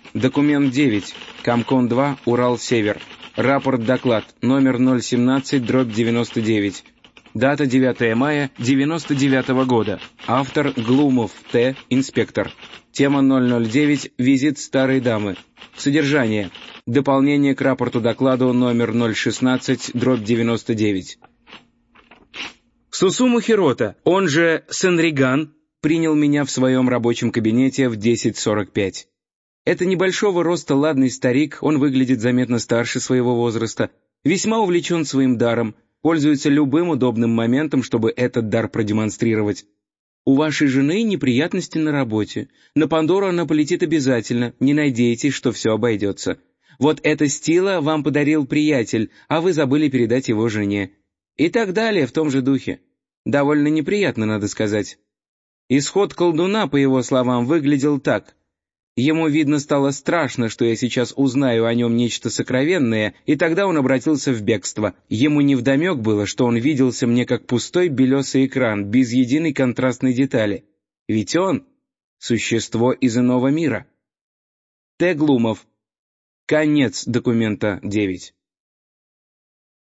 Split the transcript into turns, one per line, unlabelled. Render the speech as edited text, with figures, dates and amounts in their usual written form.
Документ 9. Комкон-2, Урал-Север. Рапорт-доклад номер 017/99. Дата 9 мая 99 года. Автор Глумов Т. Инспектор. Тема 009. Визит старой дамы. Содержание. Дополнение к рапорту-докладу номер 016/99. Сусуму Хирота, он же Сенриган, принял меня в своем рабочем кабинете в 10:45. Это небольшого роста ладный старик, он выглядит заметно старше своего возраста, весьма увлечен своим даром, пользуется любым удобным моментом, чтобы этот дар продемонстрировать. У вашей жены неприятности на работе. На Пандору она полетит обязательно, не надейтесь, что все обойдется. Вот это стила вам подарил приятель, а вы забыли передать его жене. И так далее в том же духе. Довольно неприятно, надо сказать. Исход колдуна, по его словам, выглядел так. Ему, видно, стало страшно, что я сейчас узнаю о нем нечто сокровенное, и тогда он обратился в бегство. Ему невдомек было, что он виделся мне как пустой белесый экран, без единой контрастной детали. Ведь он — существо из иного мира. Т. Глумов. Конец документа 9.